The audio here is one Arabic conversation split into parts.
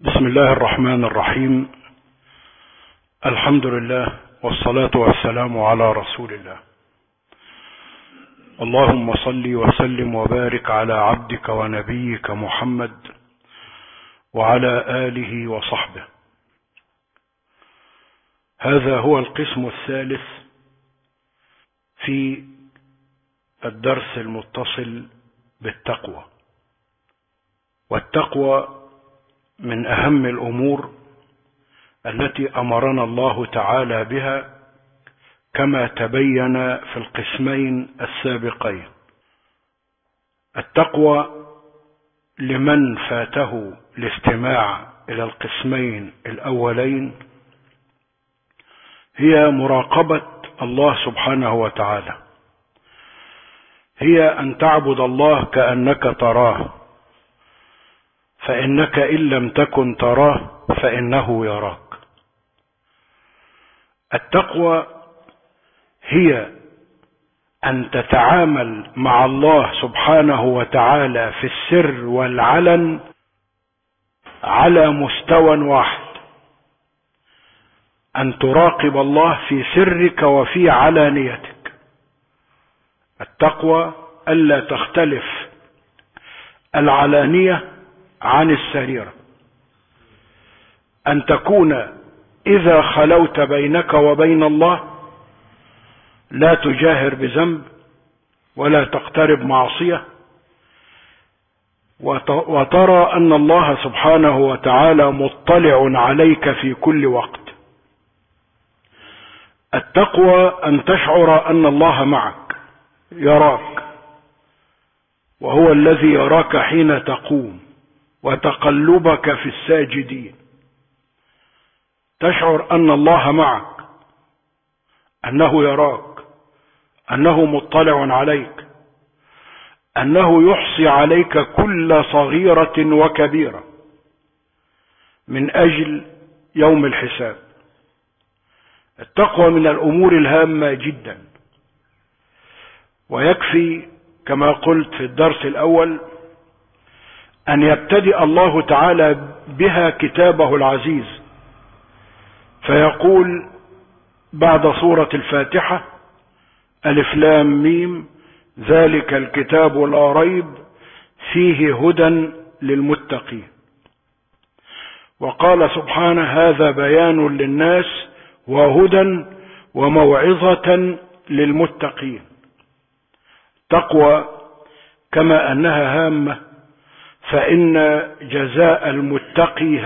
بسم الله الرحمن الرحيم. الحمد لله والصلاة والسلام على رسول الله. اللهم صل وسلم وبارك على عبدك ونبيك محمد وعلى آله وصحبه. هذا هو القسم الثالث في الدرس المتصل بالتقوى. والتقوى من أهم الأمور التي أمرنا الله تعالى بها كما تبين في القسمين السابقين. التقوى لمن فاته الاستماع إلى القسمين الأولين هي مراقبة الله سبحانه وتعالى، هي أن تعبد الله كأنك تراه، فإنك إن لم تكن تراه فإنه يراك. التقوى هي أن تتعامل مع الله سبحانه وتعالى في السر والعلن على مستوى واحد، أن تراقب الله في سرك وفي علانيتك. التقوى ألا تختلف العلانية عن السريرة، أن تكون إذا خلوت بينك وبين الله لا تجاهر بذنب ولا تقترب معصية، وترى أن الله سبحانه وتعالى مطلع عليك في كل وقت. التقوى أن تشعر أن الله معك يراك، وهو الذي يراك حين تقوم وتقلبك في الساجدين. تشعر أن الله معك، أنه يراك، أنه مطلع عليك، أنه يحصي عليك كل صغيرة وكبيرة من أجل يوم الحساب. التقوى من الأمور الهامة جدا، ويكفي كما قلت في الدرس الأول أن يبتدئ الله تعالى بها كتابه العزيز، فيقول بعد سورة الفاتحة: ألف لام ميم ذلك الكتاب لا ريب فيه هدى للمتقين. وقال سبحانه: هذا بيان للناس وهدى وموعظة للمتقين. تقوى كما أنها هامة، فإن جزاء المتقي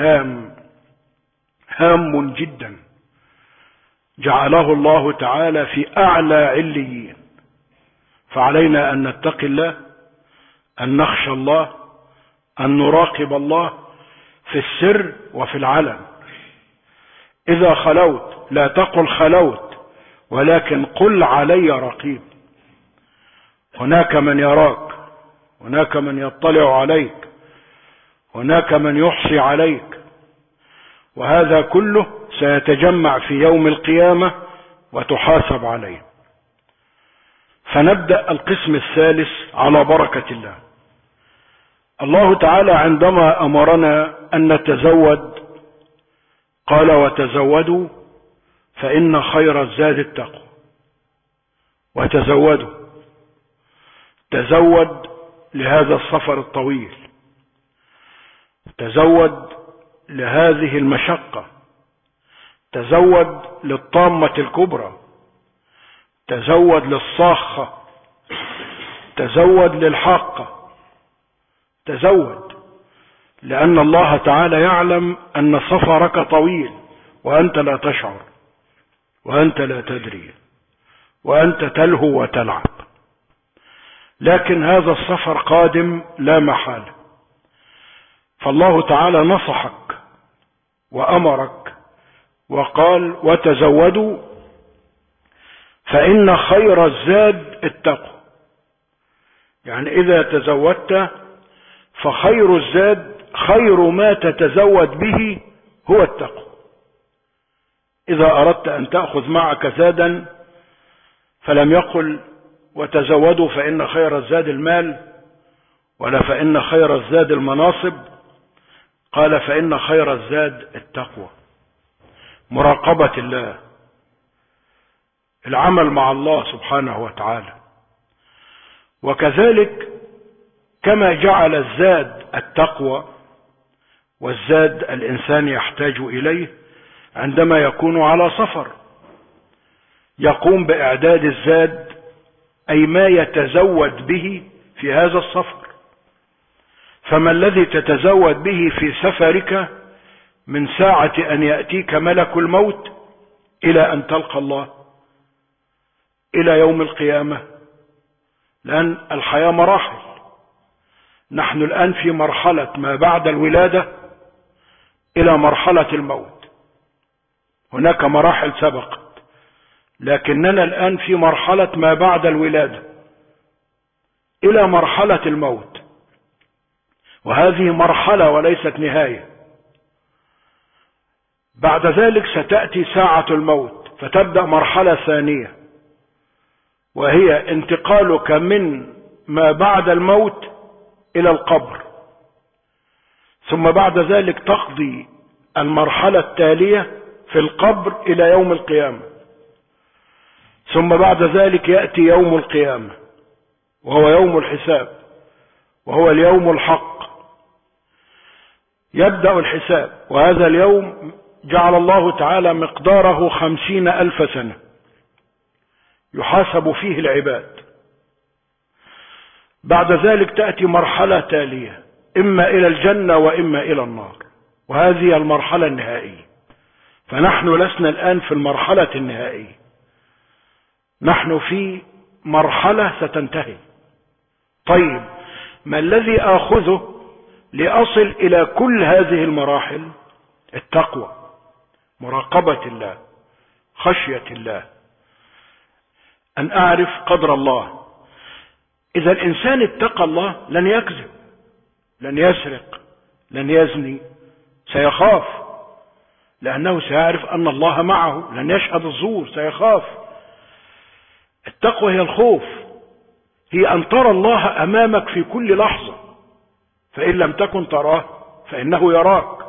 هام جدا، جعله الله تعالى في أعلى عليين. فعلينا أن نتقي الله، أن نخشى الله، أن نراقب الله في السر وفي العلن. إذا خلوت لا تقل خلوت، ولكن قل علي رقيب. هناك من يراك، هناك من يطلع عليك، هناك من يحصي عليك، وهذا كله سيتجمع في يوم القيامة وتحاسب عليه. فنبدأ القسم الثالث على بركة الله. الله تعالى عندما أمرنا أن نتزود قال: وتزودوا فإن خير الزاد التقوى. وتزودوا، تزود لهذا السفر الطويل، تزود لهذه المشقة، تزود للطامة الكبرى، تزود للصاخة، تزود للحاقة، تزود، لأن الله تعالى يعلم أن سفرك طويل وأنت لا تشعر، وأنت لا تدري، وأنت تلهو وتلعب، لكن هذا السفر قادم لا محالة. فالله تعالى نصحك وأمرك وقال: وتزودوا فإن خير الزاد التقوى. يعني إذا تزودت فخير الزاد، خير ما تتزود به هو التقوى. إذا أردت أن تأخذ معك زادا فلم يقل: وتزودوا فإن خير الزاد المال، ولا فإن خير الزاد المناصب، قال فإن خير الزاد التقوى، مراقبة الله، العمل مع الله سبحانه وتعالى. وكذلك كما جعل الزاد التقوى، والزاد الإنسان يحتاج إليه عندما يكون على سفر، يقوم بإعداد الزاد أي ما يتزود به في هذا السفر. فما الذي تتزود به في سفرك من ساعة أن يأتيك ملك الموت إلى أن تلقى الله إلى يوم القيامة؟ لأن الحياة مراحل، نحن الآن في مرحلة ما بعد الولادة إلى مرحلة الموت، هناك مراحل سبقت، لكننا الآن في مرحلة ما بعد الولادة إلى مرحلة الموت، وهذه مرحلة وليست نهاية. بعد ذلك ستأتي ساعة الموت، فتبدأ مرحلة ثانية، وهي انتقالك من ما بعد الموت إلى القبر، ثم بعد ذلك تقضي المرحلة التالية في القبر إلى يوم القيامة، ثم بعد ذلك يأتي يوم القيامة وهو يوم الحساب، وهو اليوم الحق. يبدأ الحساب، وهذا اليوم جعل الله تعالى مقداره 50,000 سنة يحاسب فيه العباد. بعد ذلك تأتي مرحلة تالية، إما إلى الجنة وإما إلى النار، وهذه المرحلة النهائية. فنحن لسنا الآن في المرحلة النهائية، نحن في مرحلة ستنتهي. طيب، ما الذي آخذه لأصل إلى كل هذه المراحل؟ التقوى، مراقبة الله، خشية الله، أن أعرف قدر الله. إذا الإنسان اتقى الله لن يكذب، لن يسرق، لن يزني، سيخاف، لأنه سيعرف أن الله معه، لن يشهد الزور، سيخاف. التقوى هي الخوف، هي أن ترى الله أمامك في كل لحظة، فإن لم تكن تراه فإنه يراك.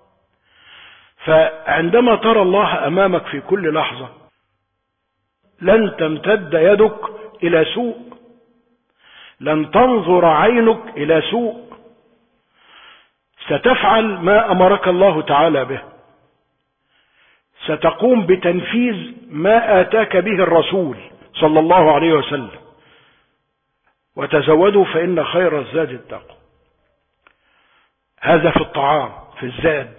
فعندما ترى الله أمامك في كل لحظة لن تمتد يدك إلى سوء، لن تنظر عينك إلى سوء، ستفعل ما أمرك الله تعالى به، ستقوم بتنفيذ ما آتاك به الرسول صلى الله عليه وسلم. وتزودوا فإن خير الزاد التقوى. هذا في الطعام، في الزاد.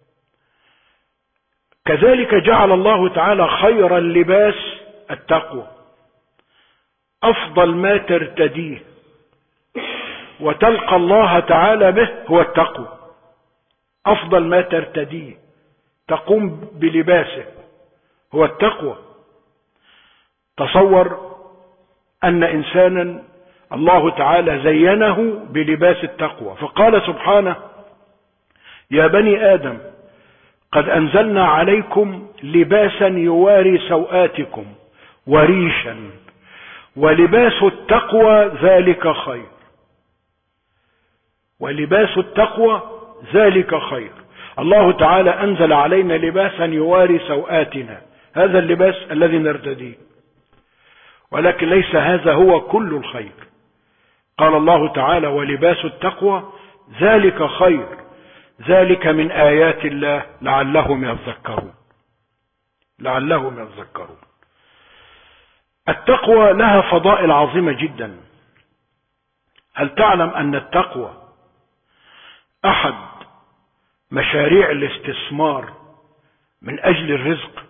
كذلك جعل الله تعالى خير اللباس التقوى، أفضل ما ترتديه وتلقى الله تعالى به هو التقوى. أفضل ما ترتديه تقوم بلباسه هو التقوى. تصور أن إنسانا الله تعالى زينه بلباس التقوى، فقال سبحانه: يا بني آدم قد أنزلنا عليكم لباسا يواري سوآتكم وريشا ولباس التقوى ذلك خير. ولباس التقوى ذلك خير. الله تعالى أنزل علينا لباسا يواري سوآتنا، هذا اللباس الذي نرتديه، ولكن ليس هذا هو كل الخير. قال الله تعالى: ولباس التقوى ذلك خير، ذلك من آيات الله لعلهم يذكرون. لعلهم يذكرون. التقوى لها فضائل عظيمة جدا. هل تعلم أن التقوى أحد مشاريع الاستثمار من أجل الرزق؟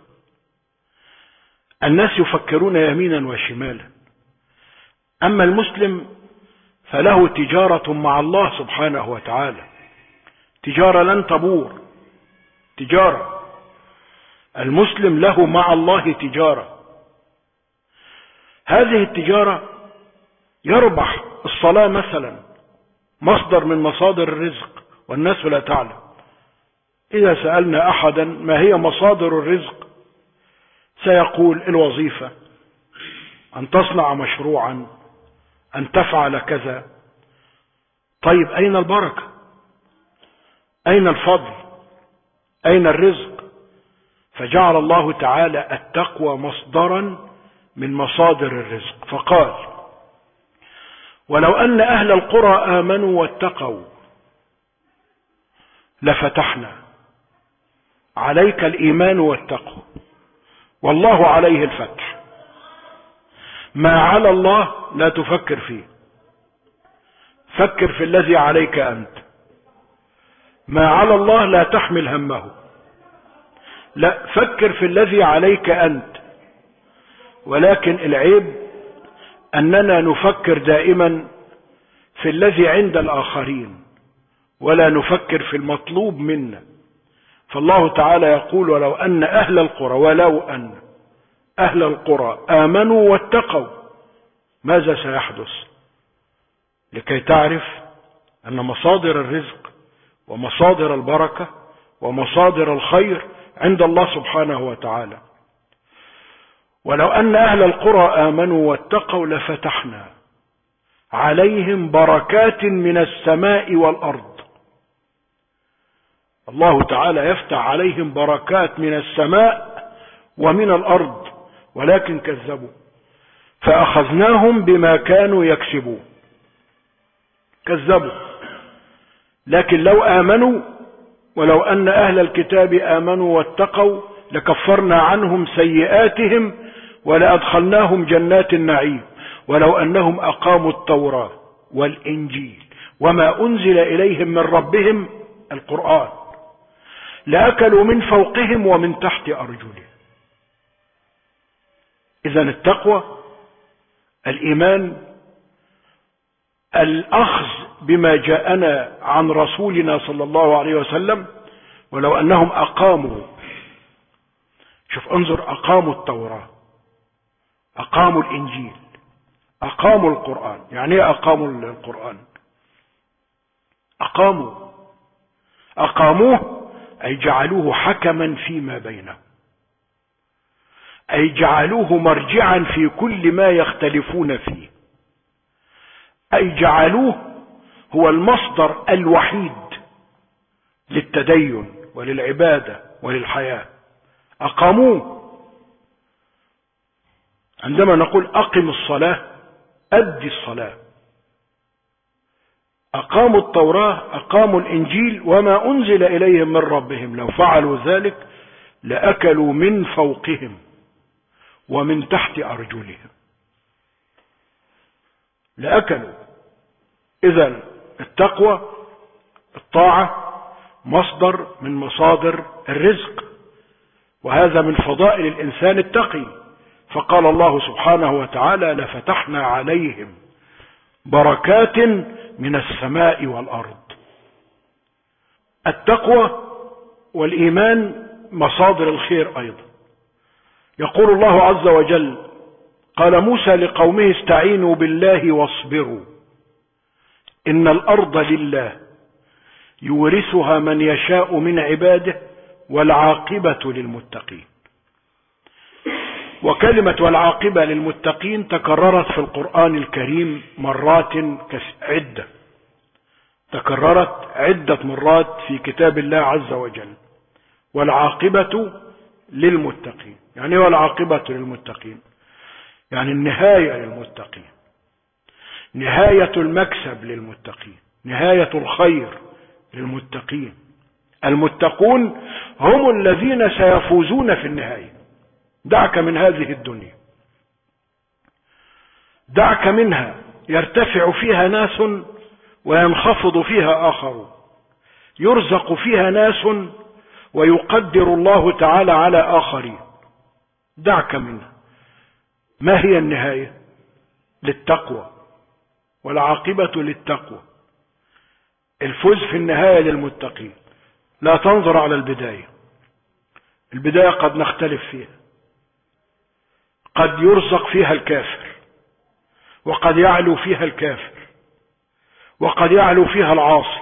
الناس يفكرون يمينا وشمالا، أما المسلم فله تجارة مع الله سبحانه وتعالى، تجارة لن تبور، تجارة. المسلم له مع الله تجارة. هذه التجارة يربح. الصلاة مثلا مصدر من مصادر الرزق والناس لا تعلم. إذا سألنا أحدا ما هي مصادر الرزق سيقول: الوظيفة، أن تصنع مشروعا، أن تفعل كذا. طيب، أين البركة؟ أين الفضل؟ أين الرزق؟ فجعل الله تعالى التقوى مصدرا من مصادر الرزق، فقال: ولو أن أهل القرى آمنوا واتقوا لفتحنا عليك الإيمان والتقوى، والله عليه الفتح. ما على الله لا تفكر فيه، فكر في الذي عليك أنت. ما على الله لا تحمل همه، لا، فكر في الذي عليك أنت. ولكن العيب أننا نفكر دائما في الذي عند الآخرين ولا نفكر في المطلوب منا. فالله تعالى يقول: ولو أن أهل القرى آمنوا واتقوا ماذا سيحدث؟ لكي تعرف أن مصادر الرزق ومصادر البركة ومصادر الخير عند الله سبحانه وتعالى. ولو أن أهل القرى آمنوا واتقوا لفتحنا عليهم بركات من السماء والأرض. الله تعالى يفتح عليهم بركات من السماء ومن الأرض، ولكن كذبوا فأخذناهم بما كانوا يكسبون. كذبوا. لكن لو آمنوا، ولو أن أهل الكتاب آمنوا واتقوا لكفرنا عنهم سيئاتهم ولأدخلناهم جنات النعيم، ولو أنهم أقاموا التوراة والإنجيل وما أنزل إليهم من ربهم القرآن لأكلوا من فوقهم ومن تحت أرجلهم. إذن التقوى، الإيمان، الأخذ بما جاءنا عن رسولنا صلى الله عليه وسلم. ولو أنهم أقاموا، شوف انظر، أقاموا التوراة، أقاموا الإنجيل، أقاموا القرآن. يعني ايه أقاموا القرآن؟ أقاموه أي جعلوه حكما فيما بينهم، أي جعلوه مرجعا في كل ما يختلفون فيه، أي جعلوه هو المصدر الوحيد للتدين وللعبادة وللحياة. أقاموه. عندما نقول أقم الصلاة، أدي الصلاة. أقاموا التوراة، أقاموا الإنجيل وما أنزل إليهم من ربهم، لو فعلوا ذلك لأكلوا من فوقهم ومن تحت أرجلهم، لأكلوا. إذن التقوى، الطاعة، مصدر من مصادر الرزق، وهذا من فضائل الإنسان التقي. فقال الله سبحانه وتعالى: لفتحنا عليهم بركات من السماء والأرض. التقوى والإيمان مصادر الخير أيضا. يقول الله عز وجل: قال موسى لقومه: استعينوا بالله واصبروا إن الأرض لله يورثها من يشاء من عباده والعاقبة للمتقين. وكلمة والعاقبة للمتقين تكررت في القرآن الكريم مرات عدة، تكررت عدة مرات في كتاب الله عز وجل. والعاقبة للمتقين، يعني والعاقبة للمتقين يعني النهاية للمتقين، نهاية المكسب للمتقين، نهاية الخير للمتقين. المتقون هم الذين سيفوزون في النهاية. دعك من هذه الدنيا، دعك منها يرتفع فيها ناس وينخفض فيها آخرون، يرزق فيها ناس ويقدر الله تعالى على آخرين. دعك منها. ما هي النهاية؟ للتقوى، والعاقبة للتقوى. الفوز في النهاية للمتقين. لا تنظر على البداية، البداية قد نختلف فيها، قد يرزق فيها الكافر، وقد يعلو فيها الكافر، وقد يعلو فيها العاصي،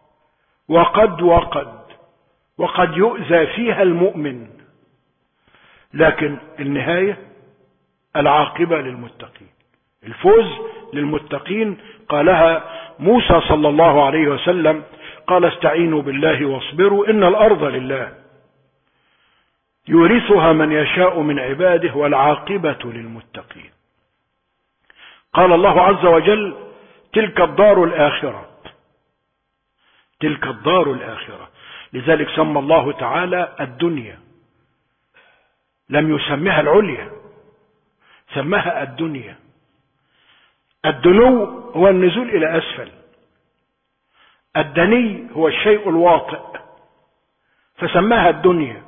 وقد يؤذى فيها المؤمن. لكن النهاية العاقبة للمتقين، الفوز للمتقين. قالها موسى صلى الله عليه وسلم: قال استعينوا بالله واصبروا إن الأرض لله يورثها من يشاء من عباده والعاقبة للمتقين. قال الله عز وجل تلك الدار الآخرة، تلك الدار الآخرة. لذلك سمى الله تعالى الدنيا، لم يسمها العليا، سماها الدنيا. الدنو هو النزول إلى أسفل، الدني هو الشيء الواطئ، فسماها الدنيا.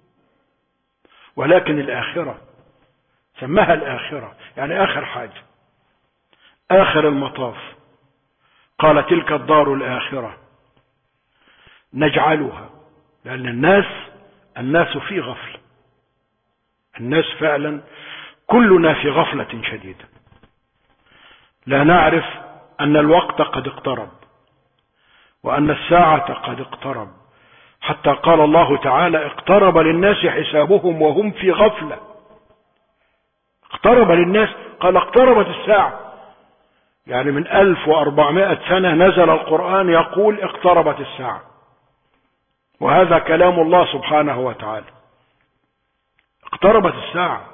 ولكن الآخرة سماها الآخرة، يعني آخر حاجة، آخر المطاف. قال تلك الدار الآخرة نجعلها، لأن الناس في غفلة، الناس فعلا كلنا في غفلة شديدة، لا نعرف أن الوقت قد اقترب وأن الساعة قد اقترب، حتى قال الله تعالى اقترب للناس حسابهم وهم في غفلة. اقترب للناس، قال اقتربت الساعة، يعني من 1400 سنة نزل القرآن يقول اقتربت الساعة، وهذا كلام الله سبحانه وتعالى. اقتربت الساعة،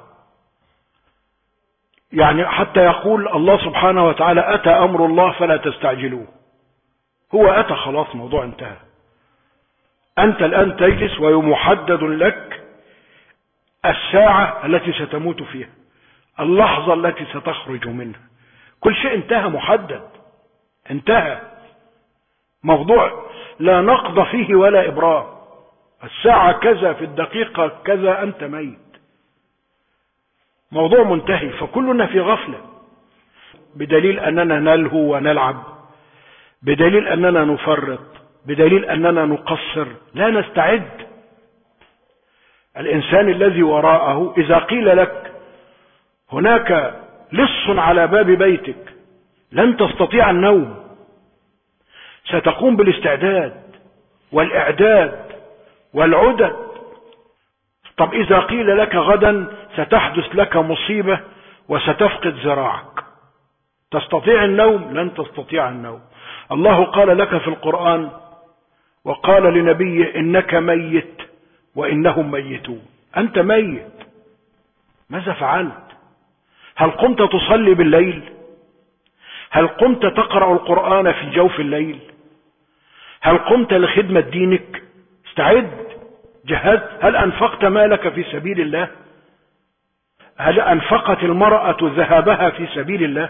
يعني حتى يقول الله سبحانه وتعالى أتى أمر الله فلا تستعجلوه. هو أتى خلاص، موضوع انتهى. أنت الآن تجلس ويمحدد لك الساعة التي ستموت فيها، اللحظة التي ستخرج منها، كل شيء انتهى، محدد، انتهى. موضوع لا نقض فيه ولا إبرام. الساعة كذا، في الدقيقة كذا أنت ميت، موضوع منتهي. فكلنا في غفلة، بدليل أننا نلهو ونلعب، بدليل أننا نفرط، بدليل أننا نقصر، لا نستعد. الإنسان الذي وراءه إذا قيل لك هناك لص على باب بيتك لن تستطيع النوم، ستقوم بالاستعداد والإعداد والعدد. طب إذا قيل لك غدا ستحدث لك مصيبة وستفقد ذراعك، تستطيع النوم؟ لن تستطيع النوم. الله قال لك في القرآن وقال لنبيه إنك ميت وإنهم ميتون. أنت ميت، ماذا فعلت؟ هل قمت تصلي بالليل؟ هل قمت تقرأ القرآن في جوف الليل؟ هل قمت لخدمة دينك؟ استعد، جهزت. هل أنفقت مالك في سبيل الله؟ هل أنفقت المرأة ذهبها في سبيل الله؟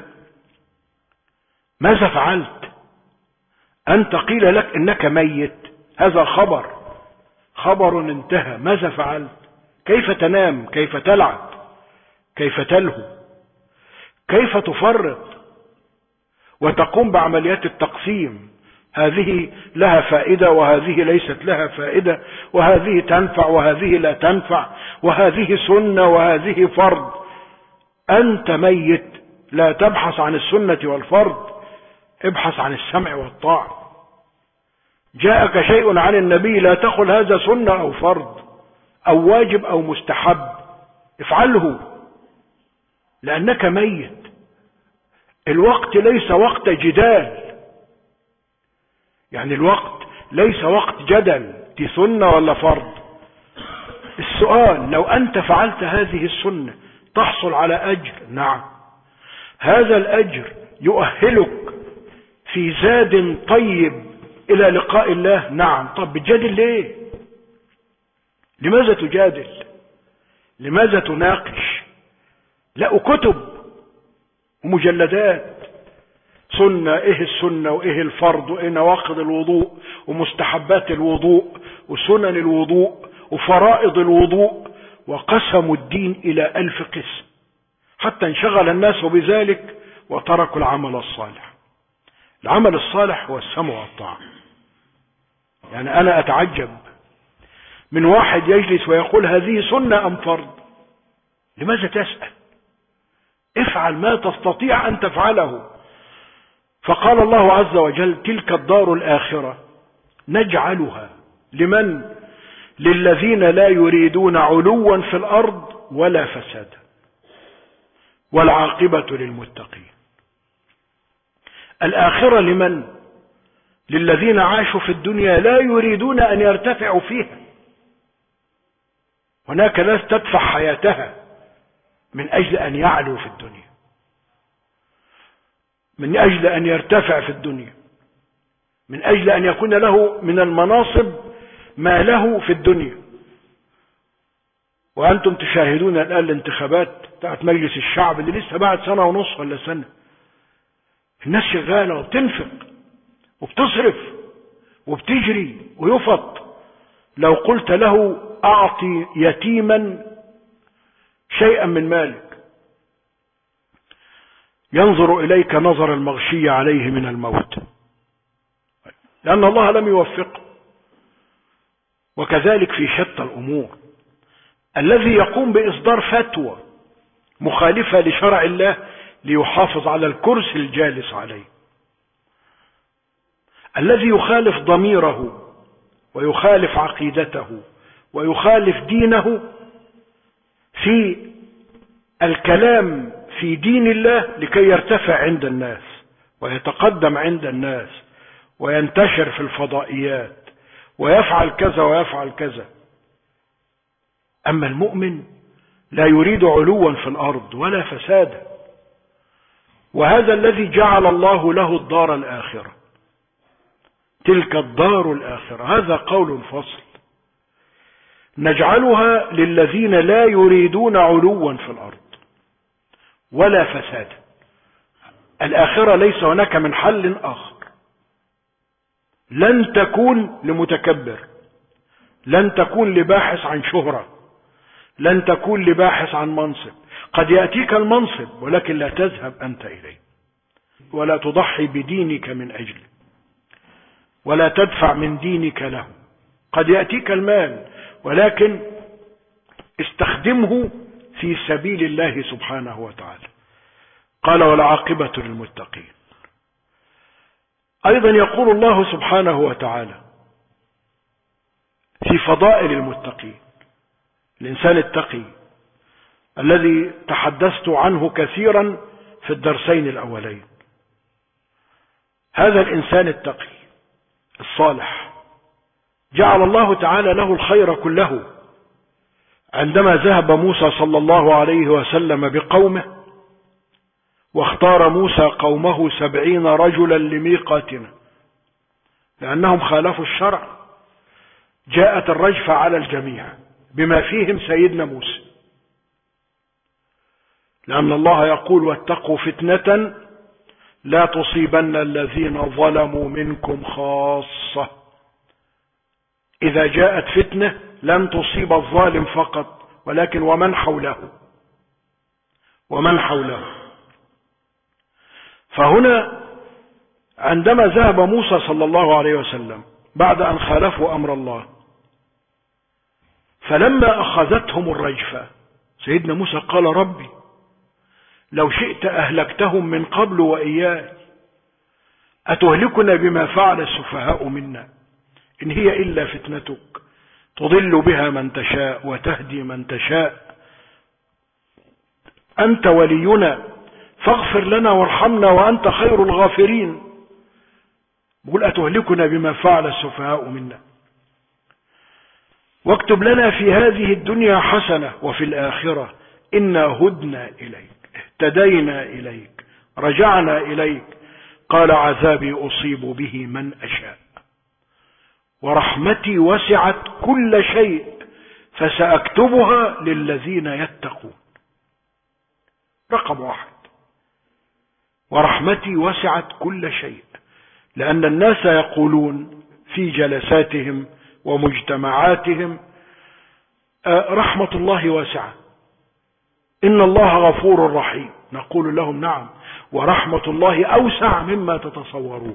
ماذا فعلت؟ أنت قيل لك إنك ميت، هذا خبر انتهى. ماذا فعلت؟ كيف تنام؟ كيف تلعب؟ كيف تلهو؟ كيف تفرط وتقوم بعمليات التقسيم؟ هذه لها فائدة وهذه ليست لها فائدة، وهذه تنفع وهذه لا تنفع، وهذه سنة وهذه فرض. أنت ميت، لا تبحث عن السنة والفرض، ابحث عن السمع والطاعة. جاءك شيء عن النبي لا تقل هذا سنة أو فرض أو واجب أو مستحب، افعله لأنك ميت. الوقت ليس وقت جدال، يعني الوقت ليس وقت جدل دي سنة ولا فرض. السؤال لو أنت فعلت هذه السنة تحصل على أجر، نعم، هذا الأجر يؤهلك في زاد طيب إلى لقاء الله، نعم. طب بتجادل ليه؟ لماذا تجادل؟ لماذا تناقش؟ لا، كتب ومجلدات، سنة، ايه السنة وايه الفرض وايه نواقض الوضوء ومستحبات الوضوء وسنن الوضوء وفرائض الوضوء، وقسموا الدين إلى 1000 قسم، حتى انشغل الناس بذلك وتركوا العمل الصالح. العمل الصالح هو السمع والطاعة. يعني أنا أتعجب من واحد يجلس ويقول هذه سنة أم فرض. لماذا تسأل؟ افعل ما تستطيع أن تفعله. فقال الله عز وجل تلك الدار الآخرة نجعلها لمن؟ للذين لا يريدون علوا في الأرض ولا فسادا والعاقبة للمتقين. الآخرة لمن؟ للذين عاشوا في الدنيا لا يريدون أن يرتفعوا فيها. هناك ناس تدفع حياتها من أجل أن يعلو في الدنيا، من أجل أن يرتفع في الدنيا، من أجل أن يكون له من المناصب ما له في الدنيا. وأنتم تشاهدون الآن الانتخابات بتاعت مجلس الشعب اللي لسه بعد 1.5 سنة ولا سنة. الناس شغالة وبتنفق وبتصرف وبتجري ويفط. لو قلت له أعطي يتيما شيئا من مالك ينظر إليك نظر المغشي عليه من الموت، لأن الله لم يوفقه. وكذلك في شتى الأمور. الذي يقوم بإصدار فتوى مخالفة لشرع الله ليحافظ على الكرسي الجالس عليه، الذي يخالف ضميره ويخالف عقيدته ويخالف دينه في الكلام في دين الله لكي يرتفع عند الناس ويتقدم عند الناس وينتشر في الفضائيات ويفعل كذا ويفعل كذا. أما المؤمن لا يريد علوا في الأرض ولا فسادا، وهذا الذي جعل الله له الدار الآخرة. تلك الدار الآخرة، هذا قول فصل، نجعلها للذين لا يريدون علوا في الأرض ولا فسادا. الآخرة ليس هناك من حل آخر. لن تكون لمتكبر، لن تكون لباحث عن شهرة، لن تكون لباحث عن منصب. قد يأتيك المنصب ولكن لا تذهب أنت إليه، ولا تضحي بدينك من أجله، ولا تدفع من دينك له. قد يأتيك المال ولكن استخدمه في سبيل الله سبحانه وتعالى. قال والعاقبة للمتقين. أيضا يقول الله سبحانه وتعالى في فضائل المتقين، الإنسان التقي الذي تحدثت عنه كثيرا في الدرسين الأولين. هذا الإنسان التقي الصالح جعل الله تعالى له الخير كله. عندما ذهب موسى صلى الله عليه وسلم بقومه واختار موسى قومه 70 رجلا لميقاتنا لأنهم خالفوا الشرع، جاءت الرجفة على الجميع بما فيهم سيدنا موسى، لأن الله يقول واتقوا فتنة لا تصيبن الذين ظلموا منكم خاصة. إذا جاءت فتنة لن تصيب الظالم فقط ولكن ومن حوله. فهنا عندما ذهب موسى صلى الله عليه وسلم بعد أن خالفوا أمر الله، فلما أخذتهم الرجفة سيدنا موسى قال ربي لو شئت أهلكتهم من قبل وإياي، أتهلكنا بما فعل السفهاء منا، إن هي إلا فتنتك تضل بها من تشاء وتهدي من تشاء، أنت ولينا فاغفر لنا وارحمنا وأنت خير الغافرين. بقول أتهلكنا بما فعل السفهاء منا، واكتب لنا في هذه الدنيا حسنة وفي الآخرة إنا هدنا إليك، اهتدينا إليك، رجعنا إليك. قال عذابي أصيب به من أشاء ورحمتي وسعت كل شيء فسأكتبها للذين يتقون. رقم 1، ورحمتي وسعت كل شيء. لأن الناس يقولون في جلساتهم ومجتمعاتهم رحمة الله واسعة، إن الله غفور رحيم. نقول لهم نعم، ورحمة الله أوسع مما تتصورون،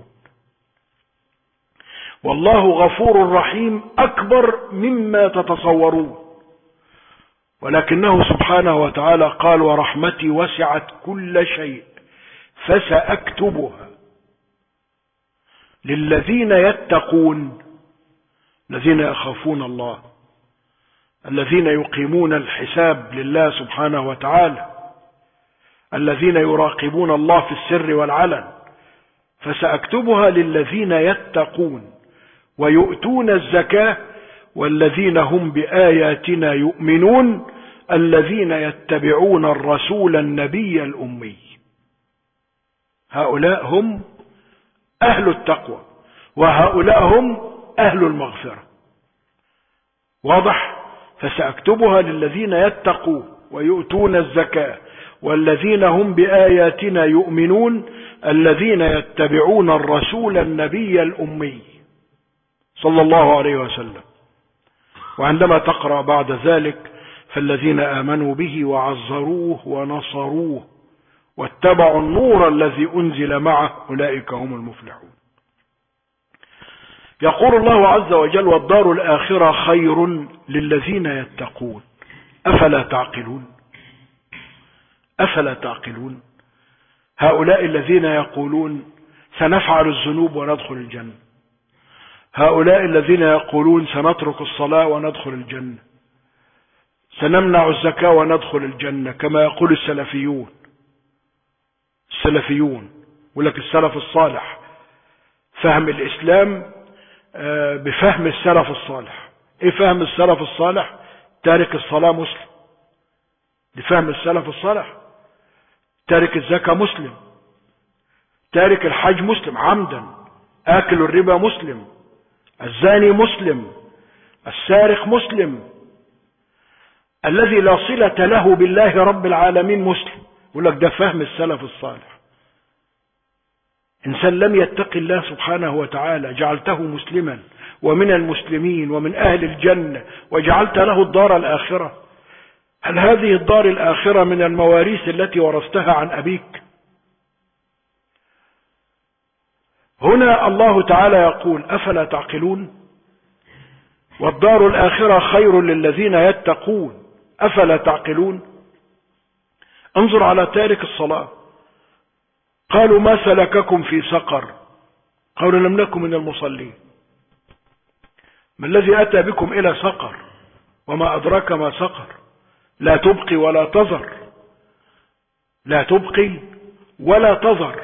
والله غفور رحيم أكبر مما تتصورون. ولكنه سبحانه وتعالى قال ورحمتي وسعت كل شيء فسأكتبها للذين يتقون، الذين يخافون الله، الذين يقيمون الحساب لله سبحانه وتعالى، الذين يراقبون الله في السر والعلن، فسأكتبها للذين يتقون ويؤتون الزكاة والذين هم بآياتنا يؤمنون الذين يتبعون الرسول النبي الأمي. هؤلاء هم أهل التقوى، وهؤلاء هم أهل المغفرة. واضح؟ فسأكتبها للذين يتقون ويؤتون الزكاة والذين هم بآياتنا يؤمنون الذين يتبعون الرسول النبي الأمي صلى الله عليه وسلم. وعندما تقرأ بعد ذلك فالذين آمنوا به وعزروه ونصروه واتبعوا النور الذي أنزل معه أولئك هم المفلحون. يقول الله عز وجل: والدار الآخرة خير للذين يتقون أفلا تعقلون. أفلا تعقلون. هؤلاء الذين يقولون سنفعل الذنوب وندخل الجنة، هؤلاء الذين يقولون سنترك الصلاة وندخل الجنة، سنمنع الزكاة وندخل الجنة، كما يقول السلفيون ولك السلف الصالح فهم الإسلام بفهم السلف الصالح. ايه فهم السلف الصالح؟ تارك الصلاة مسلم، لفهم السلف الصالح. تارك الزكاة مسلم، تارك الحج مسلم عمدا، آكل الربا مسلم، الزاني مسلم، السارق مسلم، الذي لا صلة له بالله رب العالمين مسلم. يقول لك ده فهم السلف الصالح. إنسان لم يتق الله سبحانه وتعالى جعلته مسلما ومن المسلمين ومن أهل الجنة وجعلت له الدار الآخرة. هل هذه الدار الآخرة من المواريث التي ورثتها عن أبيك؟ هنا الله تعالى يقول: أفلا تعقلون. والدار الآخرة خير للذين يتقون أفلا تعقلون. انظر على تارك الصلاة. قالوا: ما سلككم في سقر؟ قالوا: لم نكن من المصلين. ما الذي أتى بكم إلى سقر؟ وما أدراك ما سقر؟ لا تبقي ولا تذر، لا تبقي ولا تذر.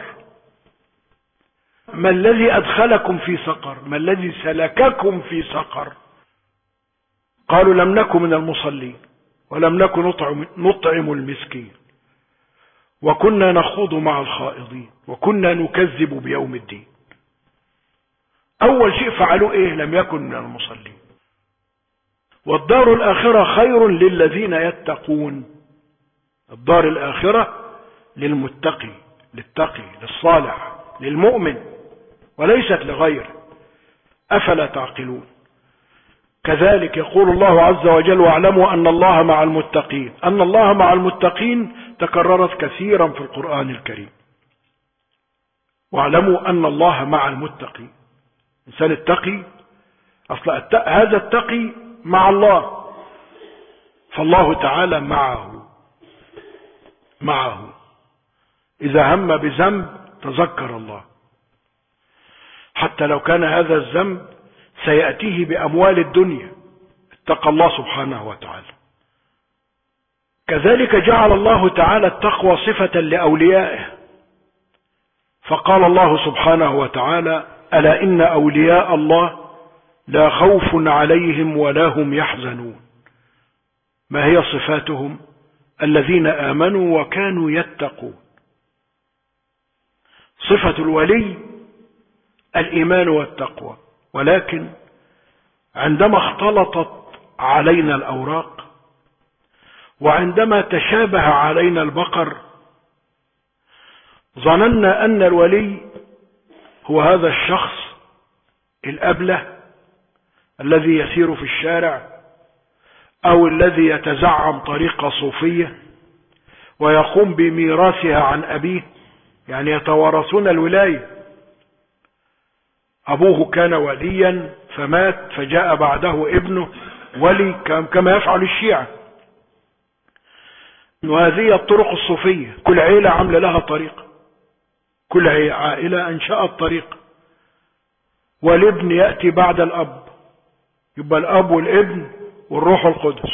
ما الذي أدخلكم في سقر؟ ما الذي سلككم في سقر؟ قالوا: لم نكن من المصلين ولم نكن نطعم المسكين وكنا نخوض مع الخائضين وكنا نكذب بيوم الدين. أول شيء فعلوا إيه؟ لم يكن من المصلين. والدار الآخرة خير للذين يتقون. الدار الآخرة للمتقي، للتقي، للصالح، للمؤمن، وليست لغيره. أفلا تعقلون. كذلك يقول الله عز وجل: واعلموا أن الله مع المتقين. أن الله مع المتقين تكررت كثيرا في القرآن الكريم. واعلموا أن الله مع المتقين. إنسان التقي أصلا هذا التقي مع الله، فالله تعالى معه. إذا هم بذنب تذكر الله، حتى لو كان هذا الذنب سيأتيه بأموال الدنيا، اتقى الله سبحانه وتعالى. كذلك جعل الله تعالى التقوى صفة لأوليائه، فقال الله سبحانه وتعالى: ألا إن أولياء الله لا خوف عليهم ولا هم يحزنون. ما هي صفاتهم؟ الذين آمنوا وكانوا يتقون. صفة الولي الإيمان والتقوى، ولكن عندما اختلطت علينا الأوراق وعندما تشابه علينا البقر ظننا أن الولي هو هذا الشخص الأبله الذي يسير في الشارع أو الذي يتزعم طريقة صوفية ويقوم بميراثها عن أبيه، يعني يتوارثون الولاية. أبوه كان وليا فمات فجاء بعده ابنه ولي كما يفعل الشيعة. وهذه الطرق الصوفية، كل عيلة عاملة لها طريقة، كل عائلة أنشأت طريقة، والابن يأتي بعد الأب، يبقى الأب والابن والروح القدس.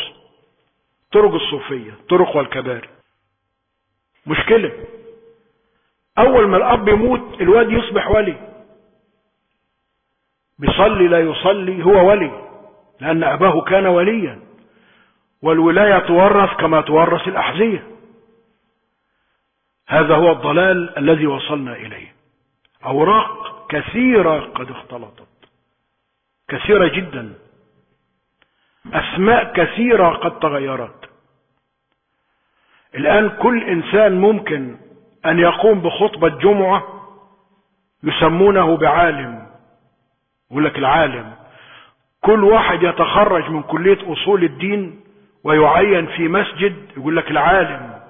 طرق الصوفية، طرق والكبار. مشكلة اول ما الاب يموت الواد يصبح ولي، بيصلي لا يصلي هو ولي، لان اباه كان وليا، والولاية تورث كما تورث الاحذية. هذا هو الضلال الذي وصلنا اليه. اوراق كثيرة قد اختلطت، كثيرة جدا، اسماء كثيرة قد تغيرت. الان كل انسان ممكن ان يقوم بخطبة جمعة يسمونه بعالم، يقول لك العالم. كل واحد يتخرج من كلية اصول الدين ويعين في مسجد يقول لك العالم،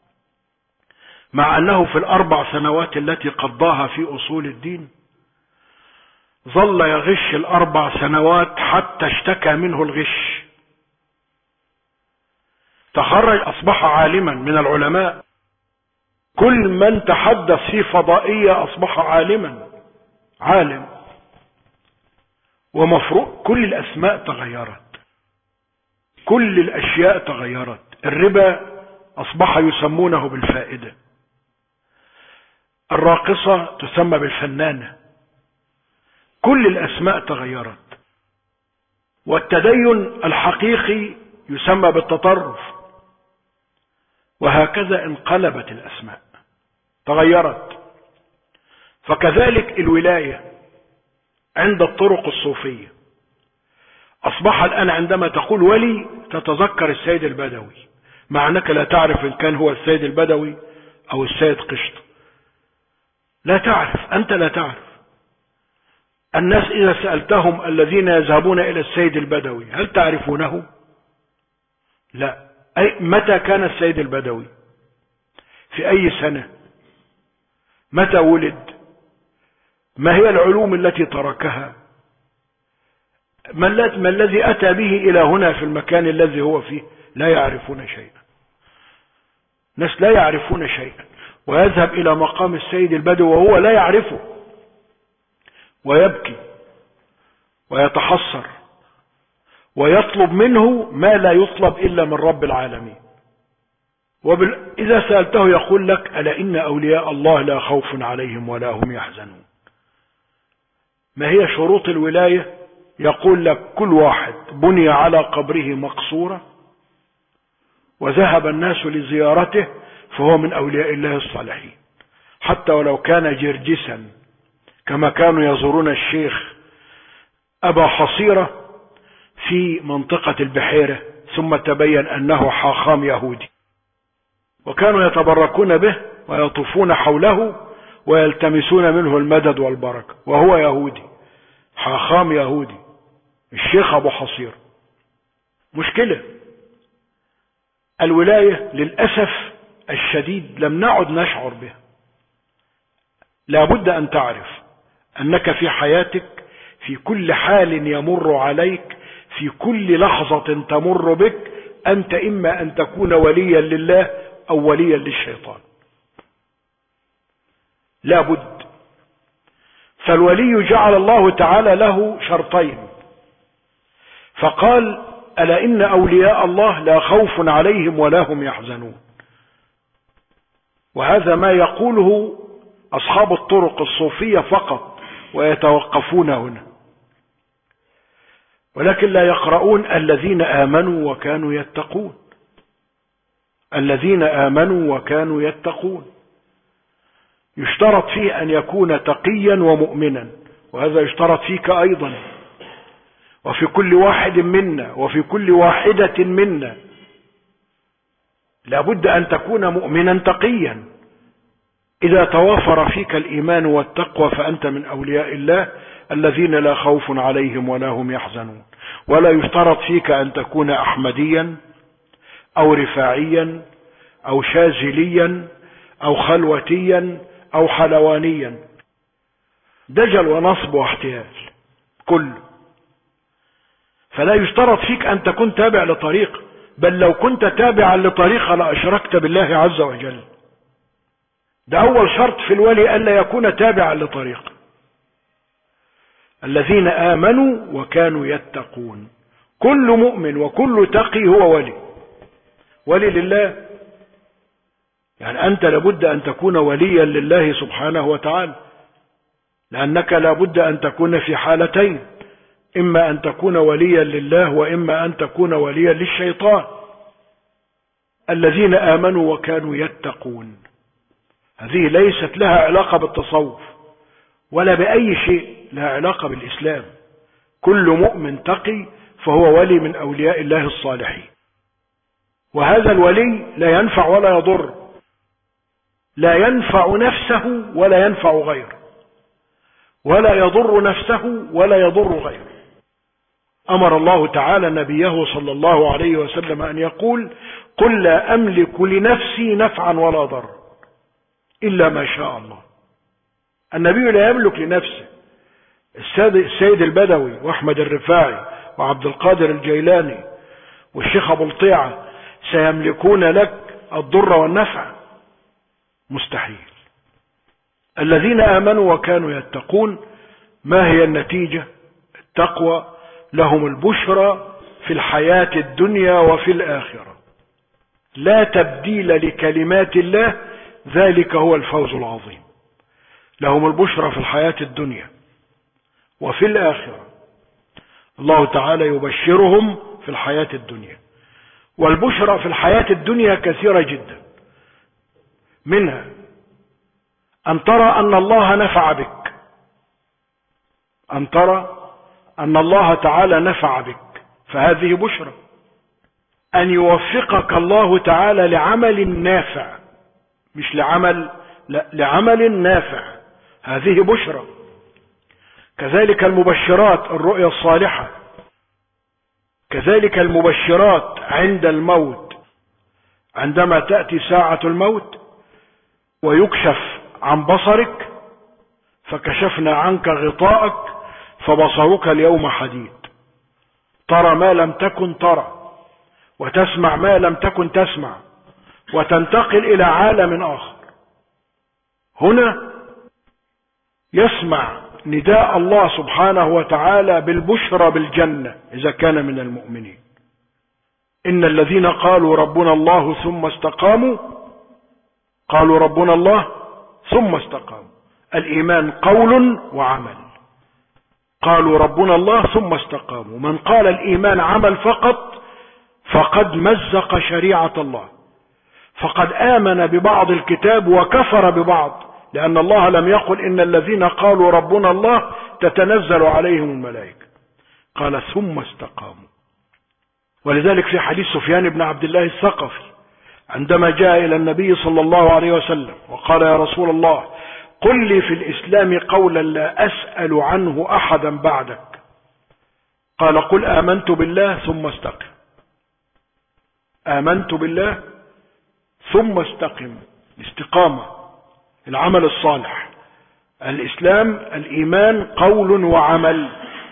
مع انه في ال4 سنوات التي قضاها في اصول الدين ظل يغش ال4 سنوات حتى اشتكى منه الغش. تخرج اصبح عالما من العلماء، كل من تحدث في فضائية اصبح عالما، عالم. ومفروض كل الاسماء تغيرت، كل الاشياء تغيرت. الربا اصبح يسمونه بالفائدة، الراقصة تسمى بالفنانة، كل الاسماء تغيرت. والتدين الحقيقي يسمى بالتطرف، وهكذا انقلبت الاسماء، تغيرت. فكذلك الولاية عند الطرق الصوفية اصبح الان عندما تقول ولي تتذكر السيد البدوي، مع انك لا تعرف ان كان هو السيد البدوي او السيد قشط، لا تعرف، انت لا تعرف. الناس اذا سألتهم الذين يذهبون الى السيد البدوي هل تعرفونه؟ لا. أي متى كان السيد البدوي؟ في اي سنة؟ متى ولد؟ ما هي العلوم التي تركها؟ ما الذي اتى به الى هنا في المكان الذي هو فيه؟ لا يعرفون شيئا، ناس لا يعرفون شيئا. ويذهب الى مقام السيد البدوي وهو لا يعرفه، ويبكي ويتحسر ويطلب منه ما لا يطلب إلا من رب العالمين. إذا سألته يقول لك ألا إن أولياء الله لا خوف عليهم ولا هم يحزنون. ما هي شروط الولاية؟ يقول لك كل واحد بني على قبره مقصورة وذهب الناس لزيارته فهو من أولياء الله الصالحين، حتى ولو كان جرجسا كما كانوا يزورون الشيخ أبا حصيرة في منطقة البحيرة، ثم تبين أنه حاخام يهودي، وكانوا يتبركون به ويطوفون حوله ويلتمسون منه المدد والبركة، وهو يهودي، حاخام يهودي، الشيخ أبو حصير. مشكلة الولاية للأسف الشديد لم نعد نشعر بها. لابد أن تعرف أنك في حياتك في كل حال يمر عليك، في كل لحظة تمر بك، أنت إما أن تكون وليا لله أو وليا للشيطان، لابد. فالولي جعل الله تعالى له شرطين، فقال ألا إن أولياء الله لا خوف عليهم ولا هم يحزنون. وهذا ما يقوله أصحاب الطرق الصوفية فقط، ويتوقفون هنا، ولكن لا يقرؤون الذين آمنوا وكانوا يتقون. الذين آمنوا وكانوا يتقون يشترط فيه أن يكون تقيا ومؤمنا، وهذا يشترط فيك أيضا وفي كل واحد منا وفي كل واحدة منا. لابد أن تكون مؤمنا تقيا. إذا توافر فيك الإيمان والتقوى فأنت من أولياء الله الذين لا خوف عليهم ولا هم يحزنون. ولا يشترط فيك أن تكون أحمديا أو رفاعيا أو شاذليا أو خلوتيا أو حلوانيا، دجل ونصب واحتيال كله. فلا يشترط فيك أن تكون تابع لطريق، بل لو كنت تابعا لطريقة لأشركت بالله عز وجل. ده أول شرط في الولي ألا يكون تابعا لطريق. الذين آمنوا وكانوا يتقون، كل مؤمن وكل تقي هو ولي، ولي لله. يعني أنت لابد أن تكون وليا لله سبحانه وتعالى، لأنك لابد أن تكون في حالتين، إما أن تكون وليا لله وإما أن تكون وليا للشيطان. الذين آمنوا وكانوا يتقون، هذه ليست لها علاقة بالتصوف ولا بأي شيء، لها علاقة بالإسلام. كل مؤمن تقي فهو ولي من أولياء الله الصالحين، وهذا الولي لا ينفع ولا يضر، لا ينفع نفسه ولا ينفع غيره، ولا يضر نفسه ولا يضر غيره. أمر الله تعالى نبيه صلى الله عليه وسلم أن يقول: قل لا أملك لنفسي نفعا ولا ضرا إلا ما شاء الله. النبي لا يملك لنفسه. السيد البدوي وأحمد الرفاعي وعبد القادر الجيلاني والشيخ أبو الطيعة سيملكون لك الضر والنفع؟ مستحيل. الذين آمنوا وكانوا يتقون، ما هي النتيجة؟ التقوى لهم البشرى في الحياة الدنيا وفي الآخرة، لا تبديل لكلمات الله، ذلك هو الفوز العظيم. لهم البشرى في الحياة الدنيا وفي الآخرة. الله تعالى يبشرهم في الحياة الدنيا، والبشرى في الحياة الدنيا كثيرة جدا، منها أن ترى أن الله نفع بك، أن ترى أن الله تعالى نفع بك، فهذه بشرى. أن يوفقك الله تعالى لعمل نافع، مش لعمل، لا، لعمل نافع، هذه بشرى. كذلك المبشرات الرؤيا الصالحة، كذلك المبشرات عند الموت، عندما تأتي ساعة الموت ويكشف عن بصرك، فكشفنا عنك غطاءك فبصرك اليوم حديد، ترى ما لم تكن ترى، وتسمع ما لم تكن تسمع، وتنتقل إلى عالم آخر. هنا يسمع نداء الله سبحانه وتعالى بالبشرى بالجنة إذا كان من المؤمنين. إن الذين قالوا ربنا الله ثم استقاموا، قالوا ربنا الله ثم استقاموا. الإيمان قول وعمل، قالوا ربنا الله ثم استقاموا. من قال الإيمان عمل فقط فقد مزق شريعة الله، فقد آمن ببعض الكتاب وكفر ببعض، لأن الله لم يقل إن الذين قالوا ربنا الله تتنزل عليهم الملائكة، قال ثم استقاموا. ولذلك في حديث سفيان بن عبد الله الثقفي عندما جاء إلى النبي صلى الله عليه وسلم وقال: يا رسول الله، قل لي في الإسلام قولا لا أسأل عنه أحدا بعدك. قال: قل آمنت بالله ثم استقم. آمنت بالله ثم استقم، الاستقامة، العمل الصالح. الإسلام، الإيمان قول وعمل،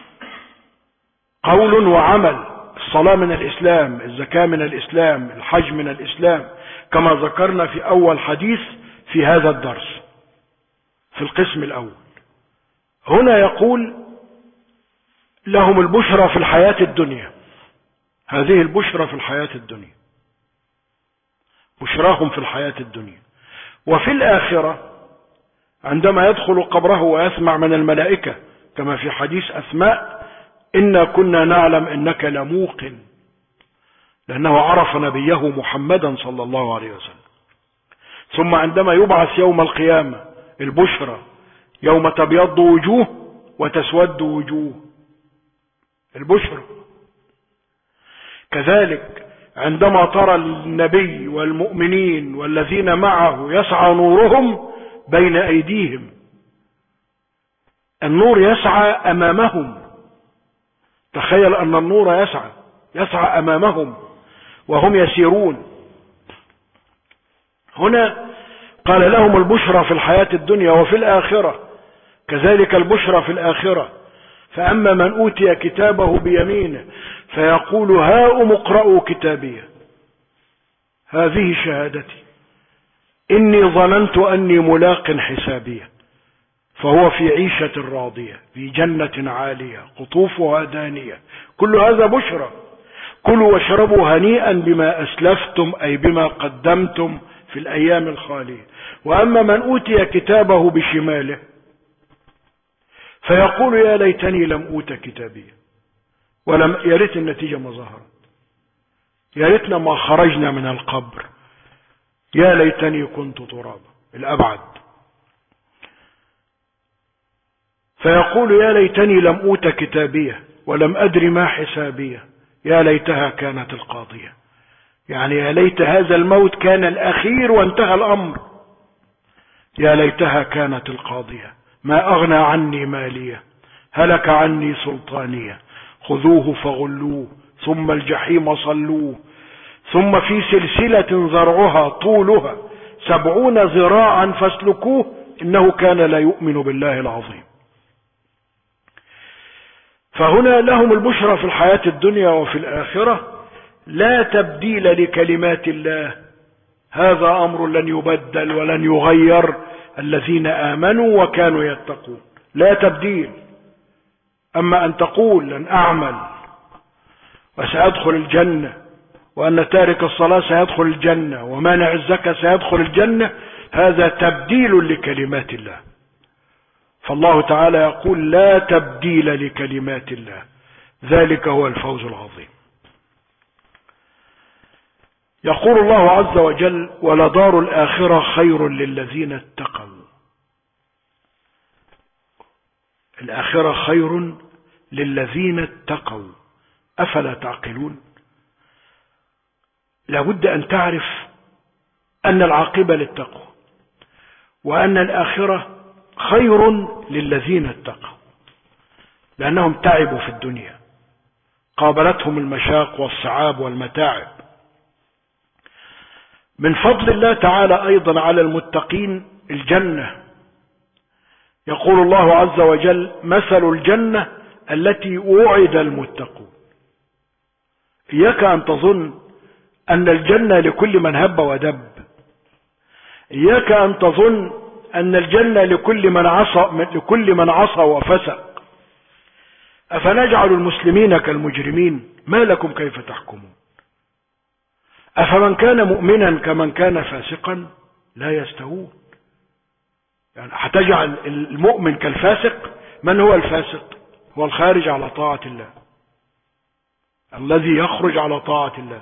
قول وعمل. الصلاة من الإسلام، الزكاة من الإسلام، الحج من الإسلام، كما ذكرنا في أول حديث في هذا الدرس في القسم الأول. هنا يقول: لهم البشرى في الحياة الدنيا، هذه البشرى في الحياة الدنيا، بشراهم في الحياة الدنيا. وفي الآخرة عندما يدخل قبره ويسمع من الملائكة كما في حديث أسماء: إنا كنا نعلم إنك لموقن، لأنه عرف نبيه محمدا صلى الله عليه وسلم. ثم عندما يبعث يوم القيامة البشرى: يوم تبيض وجوه وتسود وجوه، البشرى. كذلك عندما ترى النبي والمؤمنين والذين معه يسعى نورهم بين أيديهم، النور يسعى أمامهم. تخيل أن النور يسعى أمامهم وهم يسيرون. هنا قال: لهم البشرى في الحياة الدنيا وفي الآخرة، كذلك البشرى في الآخرة. فأما من أوتي كتابه بيمينه فيقول: هاؤم اقرءوا كتابيه، هذه شهادتي، إني ظننت أني ملاق حسابيه. فهو في عيشة راضية في جنة عالية قطوفها دانية. كل هذا بشرى. كلوا واشربوا هنيئا بما أسلفتم، أي بما قدمتم في الأيام الخالية. وأما من أوتي كتابه بشماله فيقول يا ليتني لم أوت كتابي، يا ريت النتيجة ما ظهرت، يا ريتنا ما خرجنا من القبر، يا ليتني كنت ترابا الأبعد. فيقول يا ليتني لم أوت كتابيه ولم أدر ما حسابيه، يا ليتها كانت القاضية. يعني يا ليت هذا الموت كان الأخير وانتهى الأمر. يا ليتها كانت القاضية ما أغنى عني مالية هلك عني سلطانية خذوه فغلوه ثم الجحيم صلوه ثم في سلسلة ذرعها طولها 70 ذراعا فاسلكوه إنه كان لا يؤمن بالله العظيم. فهنا لهم البشرى في الحياة الدنيا وفي الآخرة، لا تبديل لكلمات الله، هذا أمر لن يبدل ولن يغير، الذين آمنوا وكانوا يتقون، لا تبديل. أما أن تقول لن أعمل وسأدخل الجنة، وأن تارك الصلاة سيدخل الجنة، ومانع الزكاة سيدخل الجنة، هذا تبديل لكلمات الله. فالله تعالى يقول لا تبديل لكلمات الله، ذلك هو الفوز العظيم. يقول الله عز وجل ولدار الآخرة خير للذين اتقوا. الآخرة خير للذين اتقوا، أفلا تعقلون؟ لابد أن تعرف أن العاقبة للتقوى، وأن الآخرة خير للذين اتقوا، لأنهم تعبوا في الدنيا، قابلتهم المشاق والصعاب والمتاعب. من فضل الله تعالى أيضا على المتقين الجنة. يقول الله عز وجل مثل الجنة التي وعد المتقون. إياك أن تظن أن الجنة لكل من هب ودب، إياك أن تظن أن الجنة لكل من عصى وفسق. أفنجعل المسلمين كالمجرمين؟ ما لكم كيف تحكمون؟ أفمن كان مؤمنا كمن كان فاسقا؟ لا يستوون. يعني هتجعل المؤمن كالفاسق؟ من هو الفاسق؟ هو الخارج على طاعة الله، الذي يخرج على طاعة الله.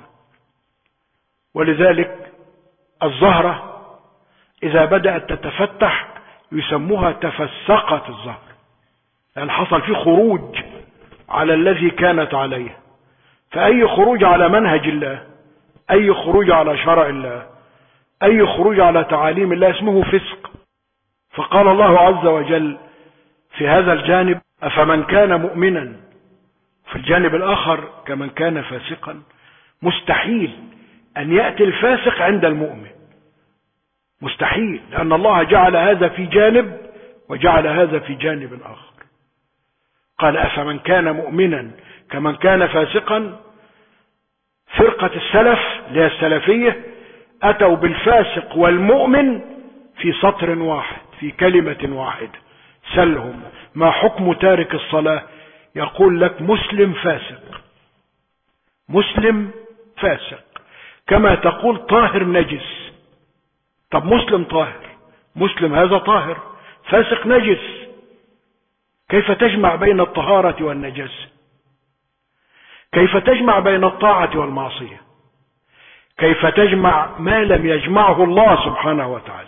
ولذلك الزهرة إذا بدأت تتفتح يسموها تفسقت الزهرة، لأن حصل فيه خروج على الذي كانت عليه. فأي خروج على منهج الله، أي خروج على شرع الله، أي خروج على تعاليم الله اسمه فسق. فقال الله عز وجل في هذا الجانب أفمن كان مؤمنا، في الجانب الآخر كمن كان فاسقا. مستحيل أن يأتي الفاسق عند المؤمن، مستحيل، لأن الله جعل هذا في جانب وجعل هذا في جانب آخر. قال أفمن كان مؤمنا كمن كان فاسقا. فرقة السلف اللي هي السلفية أتوا بالفاسق والمؤمن في سطر واحد، في كلمة واحدة. سلهم ما حكم تارك الصلاة، يقول لك مسلم فاسق، مسلم فاسق، كما تقول طاهر نجس. طب مسلم طاهر، مسلم هذا طاهر، فاسق نجس، كيف تجمع بين الطهارة والنجاسة؟ كيف تجمع بين الطاعة والمعصية؟ كيف تجمع ما لم يجمعه الله سبحانه وتعالى؟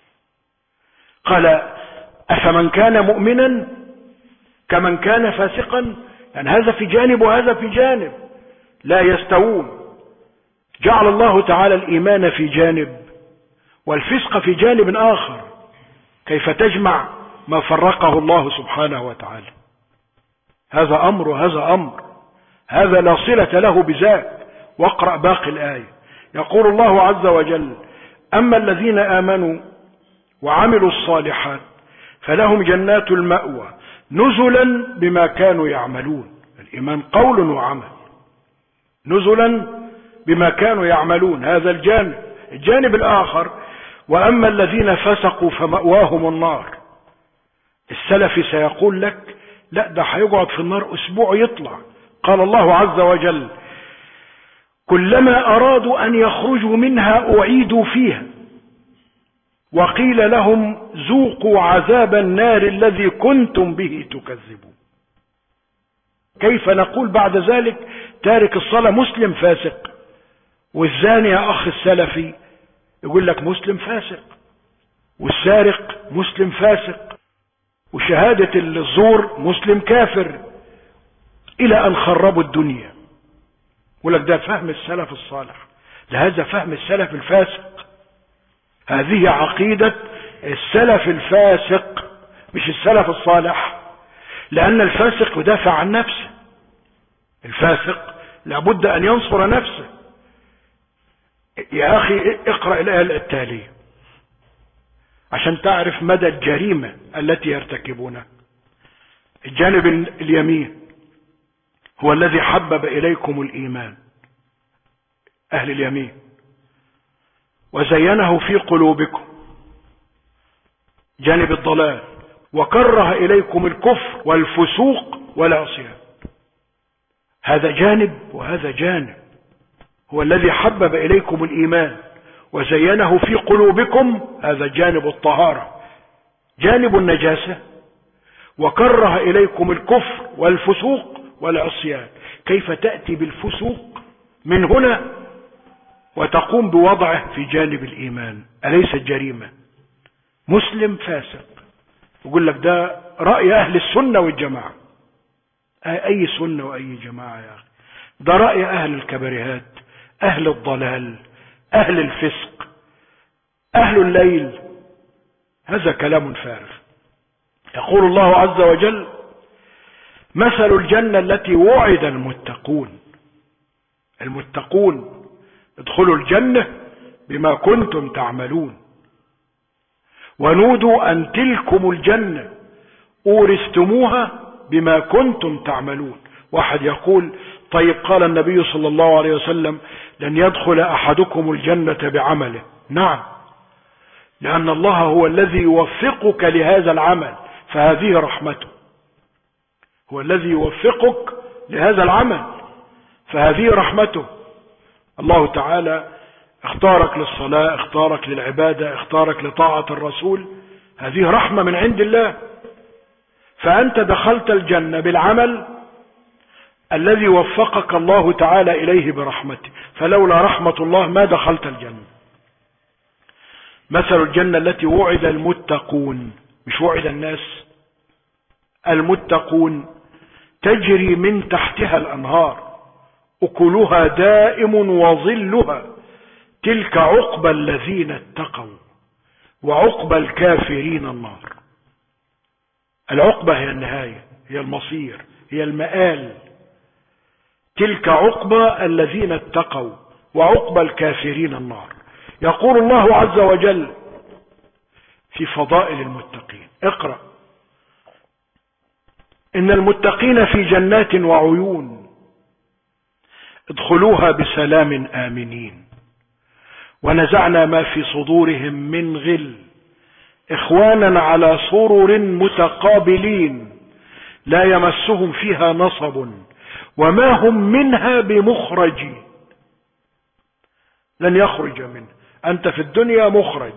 قال أفمن كان مؤمنا كمن كان فاسقا، يعني هذا في جانب وهذا في جانب، لا يستوون. جعل الله تعالى الإيمان في جانب والفسق في جانب آخر، كيف تجمع ما فرقه الله سبحانه وتعالى؟ هذا أمر وهذا أمر، هذا لا صلة له بذاك. واقرأ باقي الآية. يقول الله عز وجل أما الذين آمنوا وعملوا الصالحات فلهم جنات المأوى نزلا بما كانوا يعملون. الإيمان قول وعمل، نزلا بما كانوا يعملون، هذا الجانب. الجانب الآخر وأما الذين فسقوا فمأواهم النار. السلفي سيقول لك لا، ده هيقعد في النار أسبوع يطلع. قال الله عز وجل كلما أرادوا أن يخرجوا منها أعيدوا فيها وقيل لهم ذوقوا عذاب النار الذي كنتم به تكذبون. كيف نقول بعد ذلك تارك الصلاة مسلم فاسق، والزاني يا أخ السلفي يقول لك مسلم فاسق، والسارق مسلم فاسق، وشهادة الزور مسلم كافر، إلى أن خربوا الدنيا. يقول لك ده فهم السلف الصالح، لهذا فهم السلف الفاسق. هذه عقيدة السلف الفاسق مش السلف الصالح، لأن الفاسق يدافع عن نفسه. الفاسق لابد أن ينصر نفسه. يا أخي اقرأ الآية التالية عشان تعرف مدى الجريمة التي يرتكبونها. الجانب اليمين هو الذي حبب إليكم الإيمان، أهل اليمين، وزينه في قلوبكم، جانب الضلال، وكره إليكم الكفر والفسوق والعصيان. هذا جانب وهذا جانب. هو الذي حبب إليكم الإيمان وزينه في قلوبكم، هذا جانب الطهارة، جانب النجاسة. وكره إليكم الكفر والفسوق والعصيان. كيف تأتي بالفسوق من هنا وتقوم بوضعه في جانب الإيمان؟ أليس جريمة؟ مسلم فاسق. يقول لك ده رأي أهل السنة والجماعة. أي سنة وأي جماعة يا أخي؟ ده رأي أهل الكبريات، أهل الضلال، أهل الفسق، أهل الليل. هذا كلام فارغ. يقول الله عز وجل: مثل الجنة التي وعد المتقون. المتقون ادخلوا الجنة بما كنتم تعملون، ونودوا أن تلكم الجنة أورثتموها بما كنتم تعملون. واحد يقول: طيب قال النبي صلى الله عليه وسلم: لن يدخل أحدكم الجنة بعمله. نعم، لأن الله هو الذي يوفقك لهذا العمل، فهذه رحمته. هو الذي يوفقك لهذا العمل، فهذه رحمته. الله تعالى اختارك للصلاة، اختارك للعبادة، اختارك لطاعة الرسول، هذه رحمة من عند الله. فأنت دخلت الجنة بالعمل الذي وفقك الله تعالى إليه برحمته، فلولا رحمة الله ما دخلت الجنة. مثل الجنة التي وعد المتقون، مش وعد الناس، المتقون، تجري من تحتها الأنهار، أكلها دائم وظلها، تلك عقبى الذين اتقوا، وعقبى الكافرين النار. العقبة هي النهاية، هي المصير، هي المآل. تلك عقبى الذين اتقوا، وعقبى الكافرين النار. يقول الله عز وجل في فضائل المتقين، اقرأ: إن المتقين في جنات وعيون ادخلوها بسلام آمنين، ونزعنا ما في صدورهم من غل إخوانا على سرر متقابلين لا يمسهم فيها نصب وما هم منها بمخرجين. لن يخرج منها. أنت في الدنيا مخرج،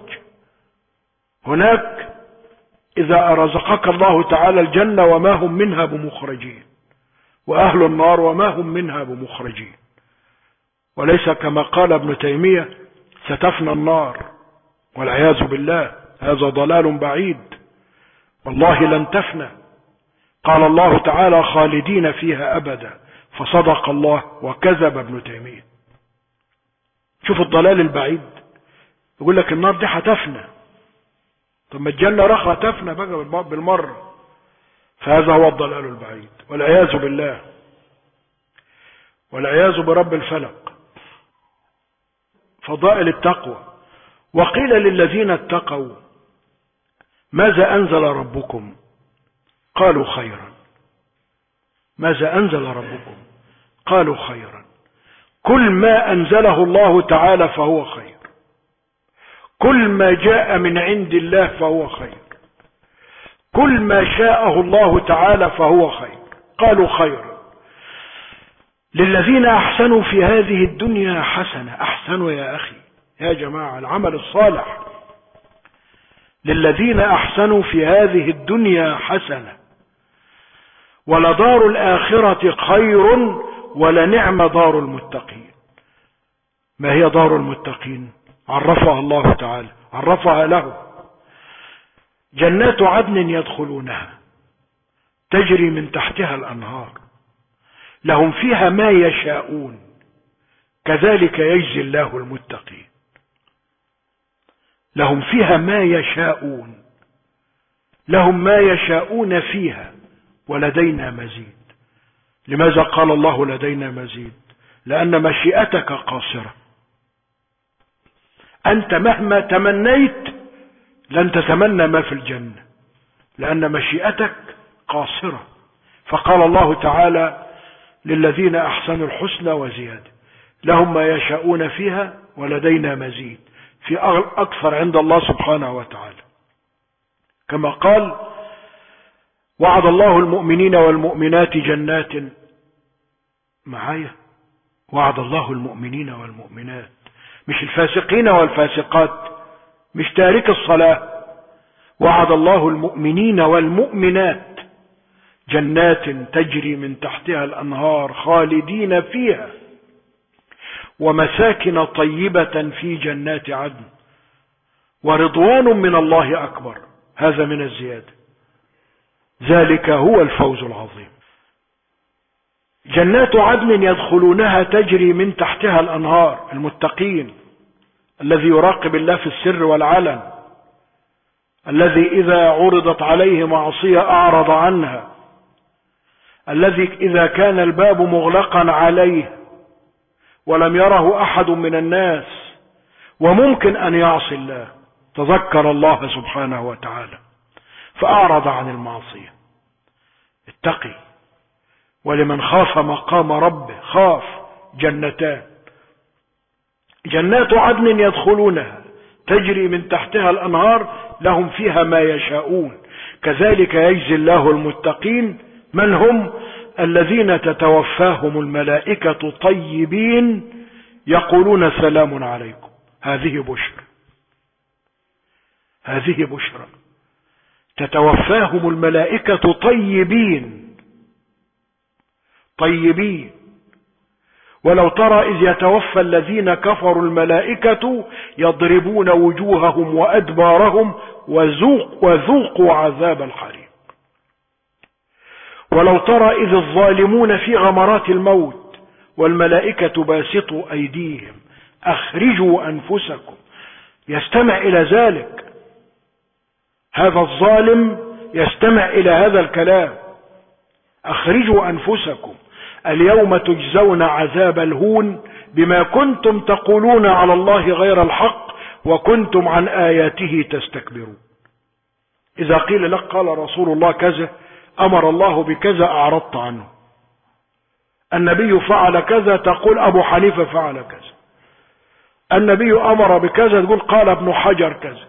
هناك إذا أرزقك الله تعالى الجنة وما هم منها بمخرجين، وأهل النار وما هم منها بمخرجين. وليس كما قال ابن تيمية: ستفنى النار، والعياذ بالله، هذا ضلال بعيد. والله لن تفنى. قال الله تعالى: خالدين فيها أبدا، فصدق الله وكذب ابن تيمية. شوف الضلال البعيد. يقول لك النار دي هتفنى، طب ما الجنة رخرة تفنى بقى بالمرة. فهذا هو الضلال البعيد، والعياذ بالله، والعياذ برب الفلق. فضائل التقوى. وقيل للذين اتقوا: ماذا أنزل ربكم؟ قالوا خيرا. ماذا أنزل ربكم؟ قالوا خيرا. كل ما أنزله الله تعالى فهو خير، كل ما جاء من عند الله فهو خير، كل ما شاءه الله تعالى فهو خير. قالوا خيرا. للذين أحسنوا في هذه الدنيا حسنة. أحسنوا يا أخي، يا جماعة، العمل الصالح للذين أحسنوا في هذه الدنيا حسنة ولدار الآخرة خير ولنعم دار المتقين. ما هي دار المتقين؟ عرفها الله تعالى، عرفها له: جنات عدن يدخلونها تجري من تحتها الأنهار لهم فيها ما يشاءون كذلك يجزي الله المتقين. لهم فيها ما يشاءون، لهم ما يشاءون فيها ولدينا مزيد. لماذا قال الله لدينا مزيد؟ لأن مشيئتك قاصرة. أنت مهما تمنيت لن تتمنى ما في الجنة لأن مشيئتك قاصرة. فقال الله تعالى: للذين أحسنوا الحسنى وزيادة، لهم ما يشاءون فيها ولدينا مزيد، في أكثر عند الله سبحانه وتعالى. كما قال: وعد الله المؤمنين والمؤمنات جنات. معايا؟ وعد الله المؤمنين والمؤمنات، مش الفاسقين والفاسقات، مش تارك الصلاة. وعد الله المؤمنين والمؤمنات جنات تجري من تحتها الأنهار خالدين فيها ومساكن طيبة في جنات عدن ورضوان من الله أكبر. هذا من الزيادة، ذلك هو الفوز العظيم. جنات عدن يدخلونها تجري من تحتها الأنهار. المتقين الذي يراقب الله في السر والعلن، الذي إذا عرضت عليه معصية أعرض عنها، الذي إذا كان الباب مغلقا عليه ولم يره أحد من الناس وممكن أن يعصي الله تذكر الله سبحانه وتعالى فأعرض عن المعصية. اتقي. ولمن خاف مقام ربه خاف جنتان. جنات عدن يدخلونها تجري من تحتها الأنهار لهم فيها ما يشاءون كذلك يجزي الله المتقين. من هم؟ الذين تتوفاهم الملائكة طيبين يقولون سلام عليكم. هذه بشرى، هذه بشرى. تتوفاهم الملائكة طيبين، طيبين. ولو ترى إذ يتوفى الذين كفروا الملائكة يضربون وجوههم وأدبارهم وذوقوا عذاب الحريق. ولو ترى إذ الظالمون في غمرات الموت والملائكة باسطوا أيديهم أخرجوا أنفسكم. يستمع إلى ذلك، هذا الظالم يستمع إلى هذا الكلام: أخرجوا أنفسكم اليوم تجزون عذاب الهون بما كنتم تقولون على الله غير الحق وكنتم عن آياته تستكبرون. إذا قيل لك قال رسول الله كذا، أمر الله بكذا، أعرضت عنه. النبي فعل كذا، تقول أبو حنيفة فعل كذا. النبي أمر بكذا، تقول قال ابن حجر كذا.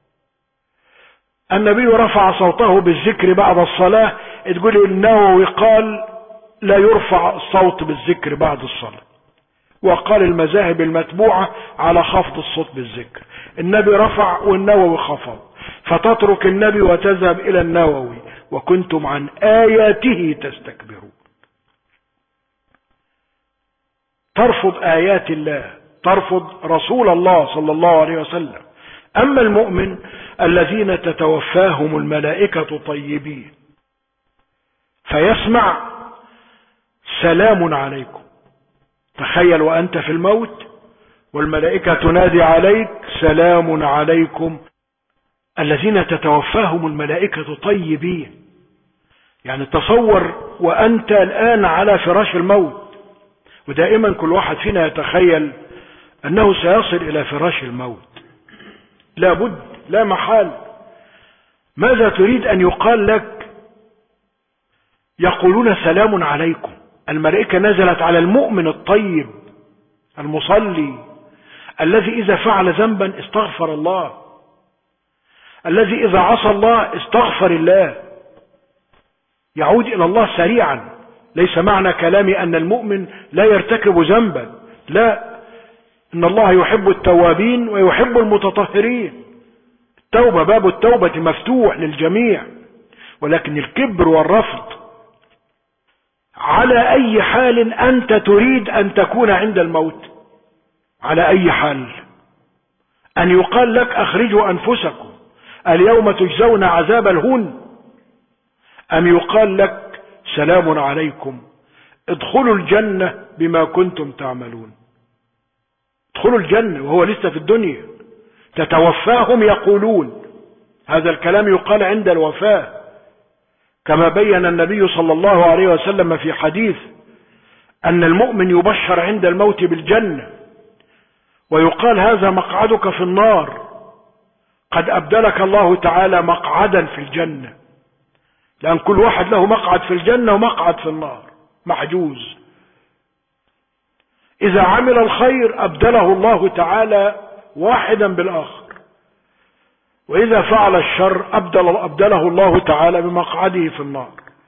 النبي رفع صوته بالذكر بعد الصلاة، تقول النووي قال لا يرفع الصوت بالذكر بعد الصلاة، وقال المذاهب المتبوعة على خفض الصوت بالذكر. النبي رفع والنووي خفض، فتترك النبي وتذهب إلى النووي وكنتم عن آياته تستكبرون. ترفض آيات الله، ترفض رسول الله صلى الله عليه وسلم. أما المؤمن الذين تتوفاهم الملائكة طيبين فيسمع سلام عليكم. تخيل وأنت في الموت والملائكة تنادي عليك سلام عليكم. الذين تتوفاهم الملائكة طيبين، يعني تصور وأنت الآن على فراش الموت، ودائما كل واحد فينا يتخيل أنه سيصل إلى فراش الموت، لا بد، لا محال. ماذا تريد أن يقال لك؟ يقولون سلام عليكم. الملائكة نزلت على المؤمن الطيب المصلي الذي إذا فعل ذنبا استغفر الله، الذي إذا عصى الله استغفر الله، يعود إلى الله سريعا. ليس معنى كلامي أن المؤمن لا يرتكب ذنبا، لا، إن الله يحب التوابين ويحب المتطهرين. توبة، باب التوبة مفتوح للجميع، ولكن الكبر والرفض على أي حال أنت تريد أن تكون عند الموت، على أي حال؟ أن يقال لك أخرجوا أنفسكم اليوم تجزون عذاب الهون، أم يقال لك سلام عليكم ادخلوا الجنة بما كنتم تعملون؟ ادخلوا الجنة وهو لسه في الدنيا، تتوفاهم يقولون. هذا الكلام يقال عند الوفاة، كما بين النبي صلى الله عليه وسلم في حديث أن المؤمن يبشر عند الموت بالجنة، ويقال هذا مقعدك في النار، قد أبدلك الله تعالى مقعدا في الجنة، لأن كل واحد له مقعد في الجنة ومقعد في النار محجوز. إذا عمل الخير أبدله الله تعالى واحدا بالآخر، وإذا فعل الشر أبدله الله تعالى بمقعده في النار.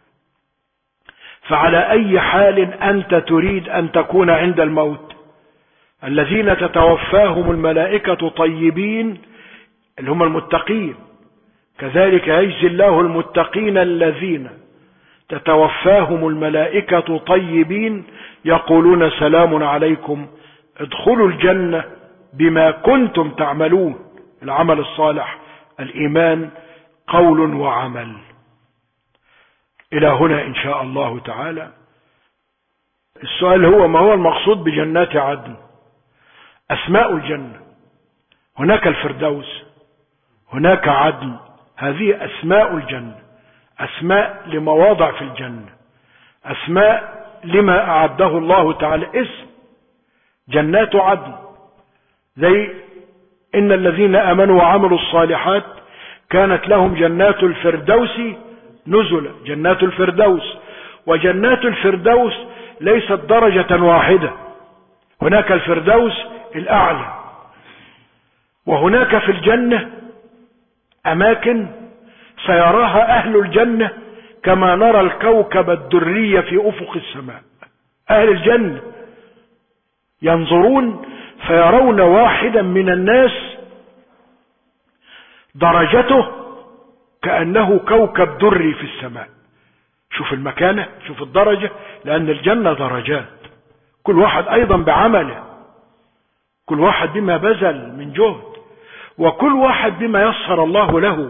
فعلى أي حال أنت تريد أن تكون عند الموت؟ الذين تتوفاهم الملائكة طيبين اللي هم المتقين، كذلك يجزي الله المتقين الذين تتوفاهم الملائكة طيبين يقولون سلام عليكم ادخلوا الجنة بما كنتم تعملون. العمل الصالح، الإيمان، قول وعمل. إلى هنا إن شاء الله تعالى. السؤال هو: ما هو المقصود بجنات عدن؟ أسماء الجنة، هناك الفردوس، هناك عدن، هذه أسماء الجنة، أسماء لمواضع في الجنة، أسماء لما أعده الله تعالى. اسم جنات عدن، زي إن الذين آمنوا وعملوا الصالحات كانت لهم جنات الفردوس نزلا. جنات الفردوس، وجنات الفردوس ليست درجة واحدة، هناك الفردوس الأعلى، وهناك في الجنة أماكن سيراها أهل الجنة كما نرى الكوكب الدري في أفق السماء. أهل الجنة ينظرون فيرون واحدا من الناس درجته كأنه كوكب دري في السماء. شوف المكانة، شوف الدرجة، لأن الجنة درجات، كل واحد أيضا بعمله، كل واحد بما بذل من جهد، وكل واحد بما يسر الله له.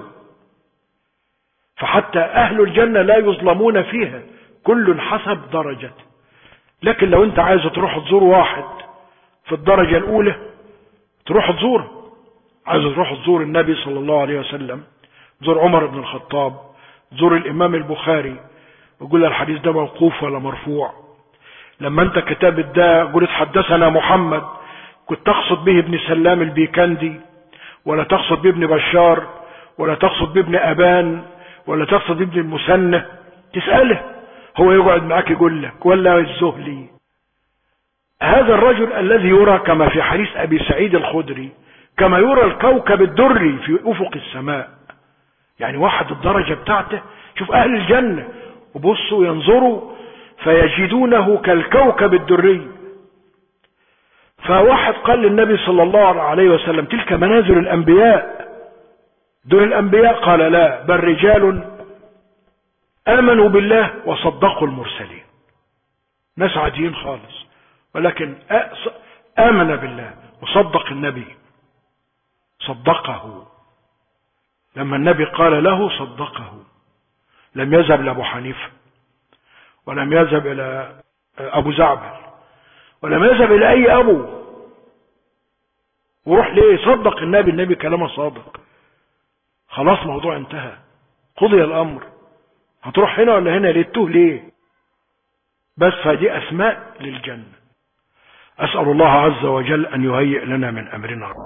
فحتى أهل الجنة لا يظلمون فيها، كل حسب درجته. لكن لو أنت عايز تروح تزور واحد في الدرجة الأولى تروح تزوره، عايز تروح تزور النبي صلى الله عليه وسلم، تزور عمر بن الخطاب، تزور الإمام البخاري، وقول له الحديث ده موقوف ولا مرفوع. لما أنت كتاب ده قلت حدثنا محمد، كنت تقصد به ابن سلام البيكندي، ولا تقصد بابن بشار، ولا تقصد بابن أبان، ولا تقصد بابن المثنى؟ تسأله، هو يقعد معاك يقول لك، ولا الزهلي. هذا الرجل الذي يرى كما في حديث أبي سعيد الخدري كما يرى الكوكب الدري في أفق السماء، يعني واحد الدرجة بتاعته. شوف أهل الجنة وبصوا ينظروا فيجدونه كالكوكب الدري. فواحد قال للنبي صلى الله عليه وسلم: تلك منازل الأنبياء، دول الأنبياء؟ قال: لا، بل رجال آمنوا بالله وصدقوا المرسلين. ناس عاديين خالص، ولكن آمن بالله وصدق النبي، صدقه. لما النبي قال له صدقه، لم يذهب لأبو حنيفة، ولم يذهب إلى أبو زعبل، ولم يذهب إلى أي أبو، وروح ليه؟ صدق النبي، النبي كلامه صادق، خلاص موضوع انتهى، قضي الأمر. هتروح هنا ولا هنا؟ ليه ليه؟ بس هذه أسماء للجنة. أسأل الله عز وجل أن يهيئ لنا من أمرنا.